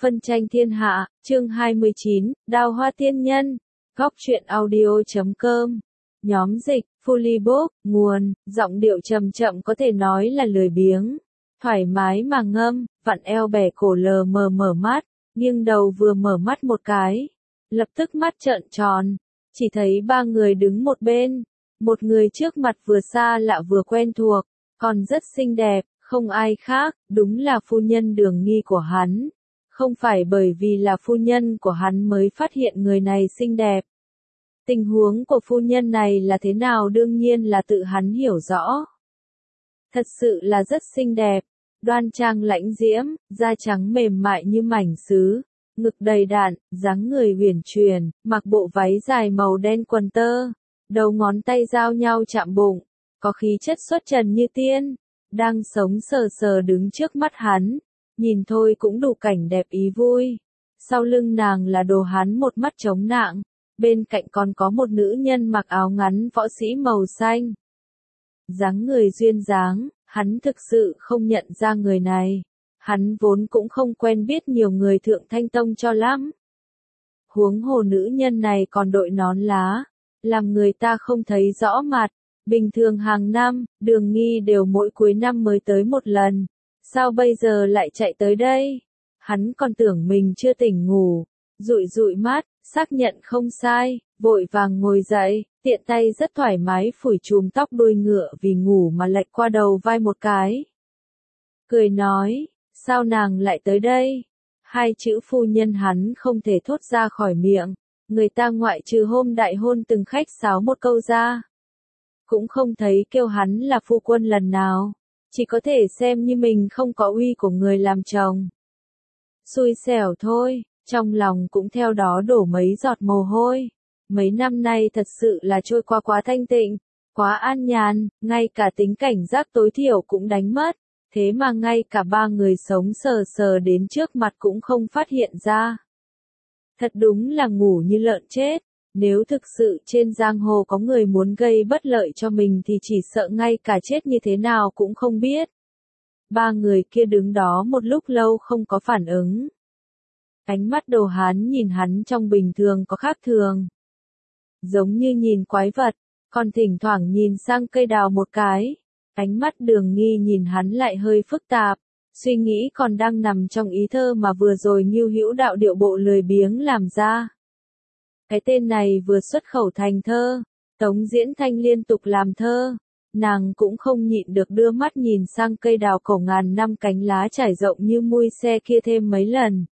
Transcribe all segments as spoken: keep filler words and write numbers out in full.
Phân tranh thiên hạ, chương hai mươi chín, Đào hoa tiên nhân, góc truyện audio chấm com, nhóm dịch, Fully Book, nguồn, giọng điệu trầm chậm có thể nói là lười biếng, thoải mái mà ngâm, vặn eo bẻ cổ lờ mờ mở mắt, nghiêng đầu vừa mở mắt một cái, lập tức mắt trợn tròn, chỉ thấy ba người đứng một bên, một người trước mặt vừa xa lạ vừa quen thuộc, còn rất xinh đẹp, không ai khác, đúng là phu nhân Đường Nghi của hắn. Không phải bởi vì là phu nhân của hắn mới phát hiện người này xinh đẹp. Tình huống của phu nhân này là thế nào đương nhiên là tự hắn hiểu rõ. Thật sự là rất xinh đẹp, đoan trang lãnh diễm, da trắng mềm mại như mảnh sứ, ngực đầy đặn, dáng người huyền chuyển, mặc bộ váy dài màu đen quần tơ, đầu ngón tay giao nhau chạm bụng, có khí chất xuất trần như tiên, đang sống sờ sờ đứng trước mắt hắn. Nhìn thôi cũng đủ cảnh đẹp ý vui. Sau lưng nàng là đồ hắn một mắt chống nạng, bên cạnh còn có một nữ nhân mặc áo ngắn võ sĩ màu xanh. Dáng người duyên dáng, hắn thực sự không nhận ra người này. Hắn vốn cũng không quen biết nhiều người thượng thanh tông cho lắm. Huống hồ nữ nhân này còn đội nón lá, làm người ta không thấy rõ mặt. Bình thường hàng năm, Đường Nghi đều mỗi cuối năm mới tới một lần. Sao bây giờ lại chạy tới đây? Hắn còn tưởng mình chưa tỉnh ngủ, dụi dụi mắt, xác nhận không sai, vội vàng ngồi dậy, tiện tay rất thoải mái phủi chùm tóc đuôi ngựa vì ngủ mà lệch qua đầu vai một cái. Cười nói, sao nàng lại tới đây? Hai chữ phu nhân hắn không thể thốt ra khỏi miệng, người ta ngoại trừ hôm đại hôn từng khách sáo một câu ra. Cũng không thấy kêu hắn là phu quân lần nào. Chỉ có thể xem như mình không có uy của người làm chồng. Xui xẻo thôi, trong lòng cũng theo đó đổ mấy giọt mồ hôi. Mấy năm nay thật sự là trôi qua quá thanh tịnh, quá an nhàn, ngay cả tính cảnh giác tối thiểu cũng đánh mất. Thế mà ngay cả ba người sống sờ sờ đến trước mặt cũng không phát hiện ra. Thật đúng là ngủ như lợn chết. Nếu thực sự trên giang hồ có người muốn gây bất lợi cho mình thì chỉ sợ ngay cả chết như thế nào cũng không biết. Ba người kia đứng đó một lúc lâu không có phản ứng. Ánh mắt đồ hán nhìn hắn trong bình thường có khác thường. Giống như nhìn quái vật, còn thỉnh thoảng nhìn sang cây đào một cái. Ánh mắt Đường Nghi nhìn hắn lại hơi phức tạp, suy nghĩ còn đang nằm trong ý thơ mà vừa rồi Ngưu Hữu Đạo điệu bộ lười biếng làm ra. Cái tên này vừa xuất khẩu thành thơ, Tống Diễn Thanh liên tục làm thơ, nàng cũng không nhịn được đưa mắt nhìn sang cây đào cổ ngàn năm cánh lá trải rộng như mui xe kia thêm mấy lần.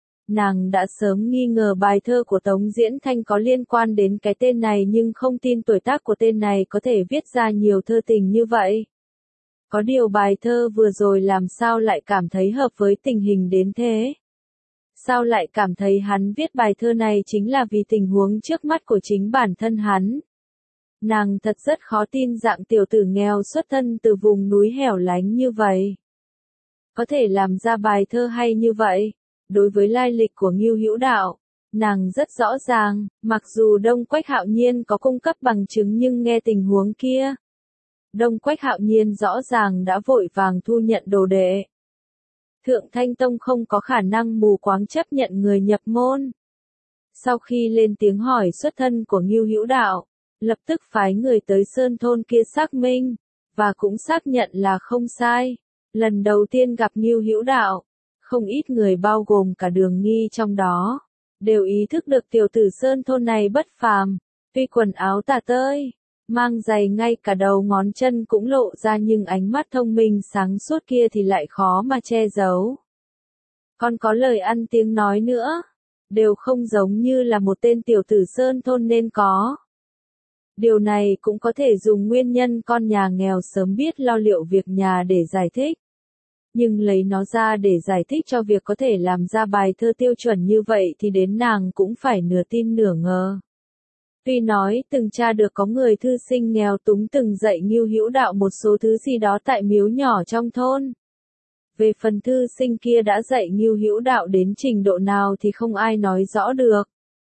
Nàng đã sớm nghi ngờ bài thơ của Tống Diễn Thanh có liên quan đến cái tên này nhưng không tin tuổi tác của tên này có thể viết ra nhiều thơ tình như vậy. Có điều bài thơ vừa rồi làm sao lại cảm thấy hợp với tình hình đến thế? Sao lại cảm thấy hắn viết bài thơ này chính là vì tình huống trước mắt của chính bản thân hắn. Nàng thật rất khó tin dạng tiểu tử nghèo xuất thân từ vùng núi hẻo lánh như vậy. Có thể làm ra bài thơ hay như vậy. Đối với lai lịch của Ngưu Hữu Đạo, nàng rất rõ ràng, mặc dù Đông Quách Hạo Nhiên có cung cấp bằng chứng nhưng nghe tình huống kia. Đông Quách Hạo Nhiên rõ ràng đã vội vàng thu nhận đồ đệ. Thượng Thanh Tông không có khả năng mù quáng chấp nhận người nhập môn. Sau khi lên tiếng hỏi xuất thân của Ngưu Hữu Đạo, lập tức phái người tới sơn thôn kia xác minh, và cũng xác nhận là không sai. Lần đầu tiên gặp Ngưu Hữu Đạo, không ít người bao gồm cả Đường Nghi trong đó, đều ý thức được tiểu tử sơn thôn này bất phàm, tuy quần áo tả tơi, mang giày ngay cả đầu ngón chân cũng lộ ra nhưng ánh mắt thông minh sáng suốt kia thì lại khó mà che giấu. Còn có lời ăn tiếng nói nữa, đều không giống như là một tên tiểu tử sơn thôn nên có. Điều này cũng có thể dùng nguyên nhân con nhà nghèo sớm biết lo liệu việc nhà để giải thích. Nhưng lấy nó ra để giải thích cho việc có thể làm ra bài thơ tiêu chuẩn như vậy thì đến nàng cũng phải nửa tin nửa ngờ. Tuy nói từng tra được có người thư sinh nghèo túng từng dạy Ngưu Hữu Đạo một số thứ gì đó tại miếu nhỏ trong thôn. Về phần thư sinh kia đã dạy Ngưu Hữu Đạo đến trình độ nào thì không ai nói rõ được.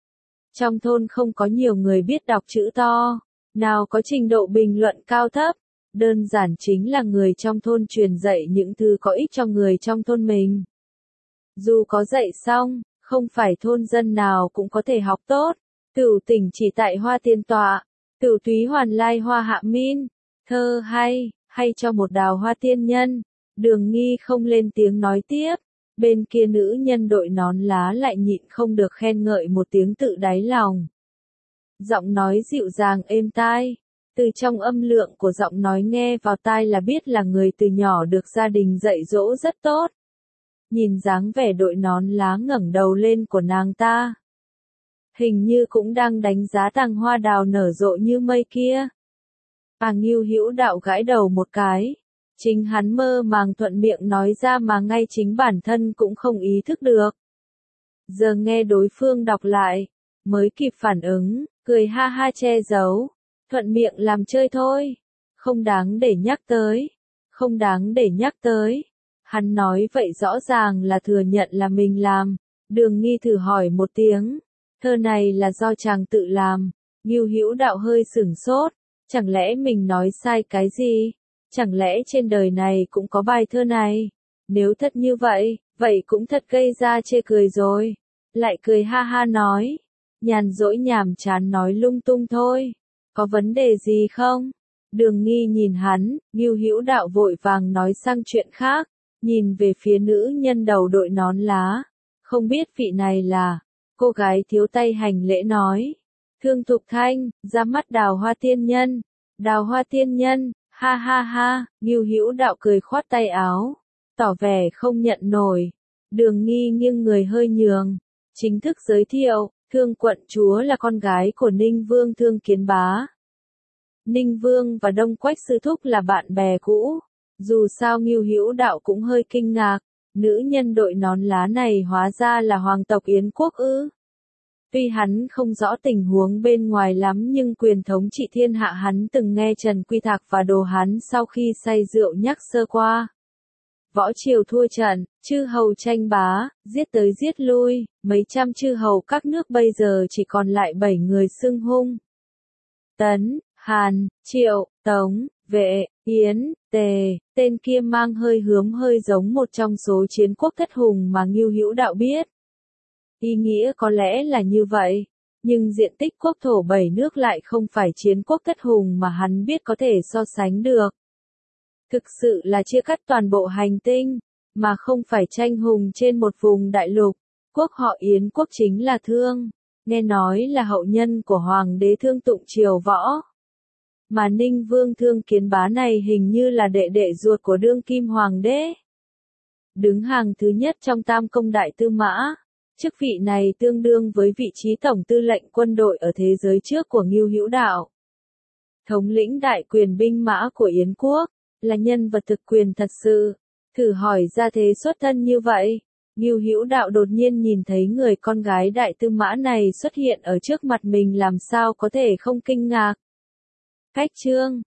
Trong thôn không có nhiều người biết đọc chữ to, nào có trình độ bình luận cao thấp, đơn giản chính là người trong thôn truyền dạy những thứ có ích cho người trong thôn mình. Dù có dạy xong, không phải thôn dân nào cũng có thể học tốt. Tửu tỉnh chỉ tại Hoa Tiên Tọa, Tửu túy hoàn lai hoa hạ min. Thơ hay, hay cho một đào hoa tiên nhân. Đường Nghi không lên tiếng nói tiếp. Bên kia nữ nhân đội nón lá lại nhịn không được khen ngợi một tiếng tự đáy lòng. Giọng nói dịu dàng êm tai. Từ trong âm lượng của giọng nói nghe vào tai là biết là người từ nhỏ được gia đình dạy dỗ rất tốt. Nhìn dáng vẻ đội nón lá ngẩng đầu lên của nàng ta. Hình như cũng đang đánh giá tàng hoa đào nở rộ như mây kia. À Ngưu Hữu Đạo gãi đầu một cái. Chính hắn mơ màng thuận miệng nói ra mà ngay chính bản thân cũng không ý thức được. Giờ nghe đối phương đọc lại, mới kịp phản ứng, cười ha ha che giấu. Thuận miệng làm chơi thôi. Không đáng để nhắc tới. Không đáng để nhắc tới. Hắn nói vậy rõ ràng là thừa nhận là mình làm. Đường Nghi thử hỏi một tiếng. Thơ này là do chàng tự làm. Ngưu Hữu Đạo hơi sửng sốt. Chẳng lẽ mình nói sai cái gì? Chẳng lẽ trên đời này cũng có bài thơ này? Nếu thật như vậy, vậy cũng thật gây ra chê cười rồi. Lại cười ha ha nói. Nhàn rỗi nhàm chán nói lung tung thôi. Có vấn đề gì không? Đường Nghi nhìn hắn, Ngưu Hữu Đạo vội vàng nói sang chuyện khác. Nhìn về phía nữ nhân đầu đội nón lá. Không biết vị này là. Cô gái thiếu tay hành lễ nói. Thương Thục Thanh, ra mắt Đào Hoa Tiên Nhân. Đào Hoa Tiên Nhân, ha ha ha, Ngưu Hữu Đạo cười khoát tay áo. Tỏ vẻ không nhận nổi. Đường Nghi nghiêng người hơi nhường. Chính thức giới thiệu, Thương quận chúa là con gái của Ninh Vương Thương Kiến Bá. Ninh Vương và Đông Quách Sư Thúc là bạn bè cũ. Dù sao Ngưu Hữu Đạo cũng hơi kinh ngạc. Nữ nhân đội nón lá này hóa ra là hoàng tộc Yến Quốc ư. Tuy hắn không rõ tình huống bên ngoài lắm nhưng quyền thống trị thiên hạ hắn từng nghe Trần Quy Thạc và Đồ Hán sau khi say rượu nhắc sơ qua. Võ triều thua trận, chư hầu tranh bá, giết tới giết lui, mấy trăm chư hầu các nước bây giờ chỉ còn lại bảy người xưng hung. Tấn, Hàn, Triệu, Tống, Vệ, Yến, Tề, tên kia mang hơi hướng hơi giống một trong số chiến quốc thất hùng mà Ngưu Hữu Đạo biết. Ý nghĩa có lẽ là như vậy, nhưng diện tích quốc thổ bảy nước lại không phải chiến quốc thất hùng mà hắn biết có thể so sánh được. Thực sự là chia cắt toàn bộ hành tinh, mà không phải tranh hùng trên một vùng đại lục. Quốc họ Yến quốc chính là Thương, nghe nói là hậu nhân của Hoàng đế Thương Tụng Triều Võ. Mà Ninh Vương Thương Kiến Bá này hình như là đệ đệ ruột của đương kim hoàng đế. Đứng hàng thứ nhất trong Tam Công Đại Tư Mã. Chức vị này tương đương với vị trí tổng tư lệnh quân đội ở thế giới trước của Ngưu Hữu Đạo. Thống lĩnh đại quyền binh mã của Yến quốc, là nhân vật thực quyền thật sự. Thử hỏi ra thế xuất thân như vậy, Ngưu Hữu Đạo đột nhiên nhìn thấy người con gái đại tư mã này xuất hiện ở trước mặt mình làm sao có thể không kinh ngạc. Cách chương